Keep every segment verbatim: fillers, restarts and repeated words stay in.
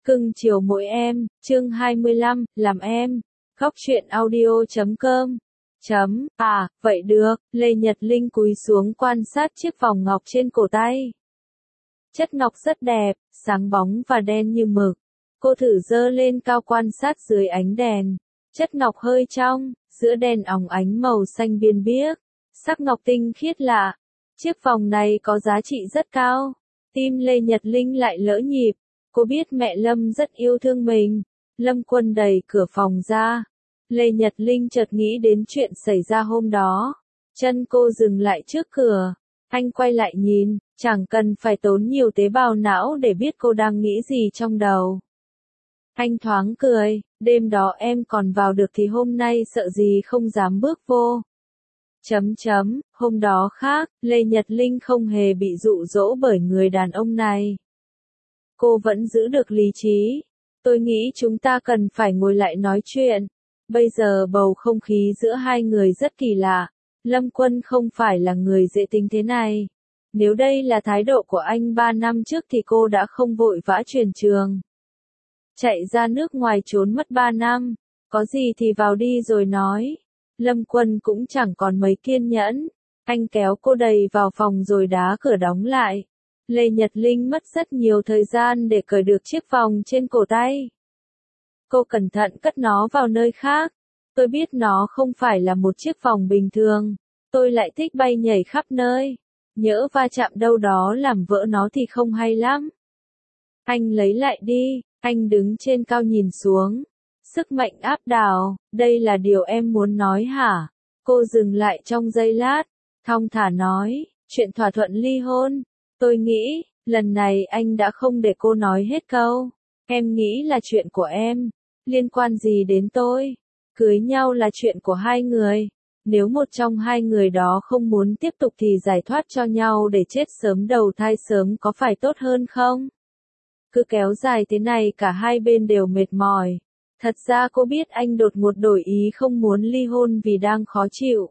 Cưng chiều mỗi em, chương hai mươi lăm, làm em. Góc truyện audio chấm com. Chấm, à, vậy được, Lê Nhật Linh cúi xuống quan sát chiếc vòng ngọc trên cổ tay. Chất ngọc rất đẹp, sáng bóng và đen như mực. Cô thử giơ lên cao quan sát dưới ánh đèn. Chất ngọc hơi trong, giữa đèn óng ánh màu xanh biên biếc. Sắc ngọc tinh khiết lạ. Chiếc vòng này có giá trị rất cao. Tim Lê Nhật Linh lại lỡ nhịp. Cô biết mẹ Lâm rất yêu thương mình. Lâm Quân đẩy cửa phòng ra. Lê Nhật Linh chợt nghĩ đến chuyện xảy ra hôm đó. Chân cô dừng lại trước cửa. Anh quay lại nhìn, chẳng cần phải tốn nhiều tế bào não để biết cô đang nghĩ gì trong đầu. Anh thoáng cười, đêm đó em còn vào được thì hôm nay sợ gì không dám bước vô. Chấm chấm, hôm đó khác, Lê Nhật Linh không hề bị dụ dỗ bởi người đàn ông này. Cô vẫn giữ được lý trí. Tôi nghĩ chúng ta cần phải ngồi lại nói chuyện. Bây giờ bầu không khí giữa hai người rất kỳ lạ. Lâm Quân không phải là người dễ tính thế này. Nếu đây là thái độ của anh ba năm trước thì cô đã không vội vã chuyển trường. Chạy ra nước ngoài trốn mất ba năm. Có gì thì vào đi rồi nói. Lâm Quân cũng chẳng còn mấy kiên nhẫn. Anh kéo cô đầy vào phòng rồi đá cửa đóng lại. Lê Nhật Linh mất rất nhiều thời gian để cởi được chiếc vòng trên cổ tay. Cô cẩn thận cất nó vào nơi khác. Tôi biết nó không phải là một chiếc vòng bình thường. Tôi lại thích bay nhảy khắp nơi. Nhỡ va chạm đâu đó làm vỡ nó thì không hay lắm. Anh lấy lại đi. Anh đứng trên cao nhìn xuống. Sức mạnh áp đảo. Đây là điều em muốn nói hả? Cô dừng lại trong giây lát. Thong thả nói. Chuyện thỏa thuận ly hôn. Tôi nghĩ, lần này anh đã không để cô nói hết câu. Em nghĩ là chuyện của em. Liên quan gì đến tôi? Cưới nhau là chuyện của hai người. Nếu một trong hai người đó không muốn tiếp tục thì giải thoát cho nhau để chết sớm đầu thai sớm có phải tốt hơn không? Cứ kéo dài thế này cả hai bên đều mệt mỏi. Thật ra cô biết anh đột ngột đổi ý không muốn ly hôn vì đang khó chịu.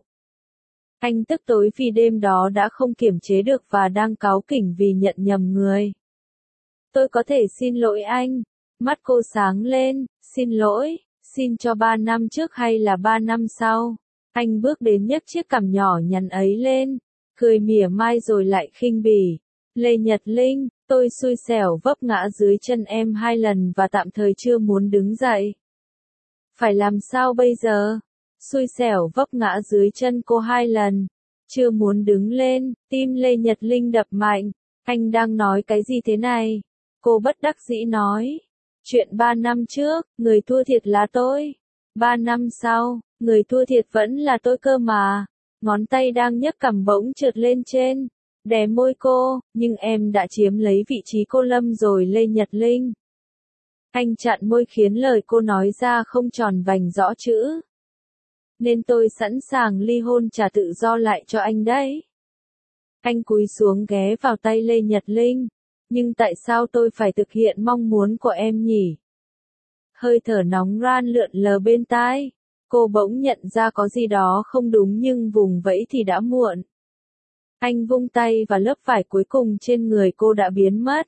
Anh tức tối vì đêm đó đã không kiềm chế được và đang cáu kỉnh vì nhận nhầm người. Tôi có thể xin lỗi anh. Mắt cô sáng lên, xin lỗi, xin cho ba năm trước hay là ba năm sau. Anh bước đến nhấc chiếc cằm nhỏ nhắn ấy lên, cười mỉa mai rồi lại khinh bỉ. Lê Nhật Linh, tôi xui xẻo vấp ngã dưới chân em hai lần và tạm thời chưa muốn đứng dậy. Phải làm sao bây giờ? Xui xẻo vấp ngã dưới chân cô hai lần. Chưa muốn đứng lên, tim Lê Nhật Linh đập mạnh. Anh đang nói cái gì thế này? Cô bất đắc dĩ nói. Chuyện ba năm trước, người thua thiệt là tôi. Ba năm sau, người thua thiệt vẫn là tôi cơ mà. Ngón tay đang nhấc cằm bỗng trượt lên trên. Đè môi cô, nhưng em đã chiếm lấy vị trí cô Lâm rồi Lê Nhật Linh. Anh chặn môi khiến lời cô nói ra không tròn vành rõ chữ. Nên tôi sẵn sàng ly hôn trả tự do lại cho anh đấy. Anh cúi xuống ghé vào tay Lê Nhật Linh. Nhưng tại sao tôi phải thực hiện mong muốn của em nhỉ? Hơi thở nóng ran lượn lờ bên tai. Cô bỗng nhận ra có gì đó không đúng nhưng vùng vẫy thì đã muộn. Anh vung tay và lớp vải cuối cùng trên người cô đã biến mất.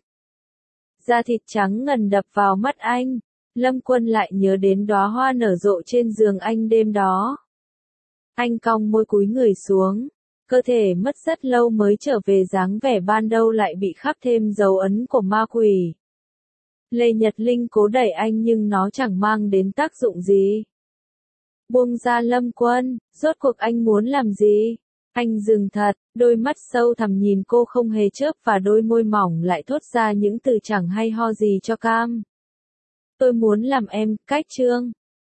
Da thịt trắng ngần đập vào mắt anh. Lâm Quân lại nhớ đến đóa hoa nở rộ trên giường anh đêm đó. Anh cong môi cúi người xuống. Cơ thể mất rất lâu mới trở về dáng vẻ ban đầu lại bị khắc thêm dấu ấn của ma quỷ. Lê Nhật Linh cố đẩy anh nhưng nó chẳng mang đến tác dụng gì. Buông ra Lâm Quân, rốt cuộc anh muốn làm gì? Anh dừng thật, đôi mắt sâu thẳm nhìn cô không hề chớp và đôi môi mỏng lại thốt ra những từ chẳng hay ho gì cho cam. Tôi muốn làm em, cách trương.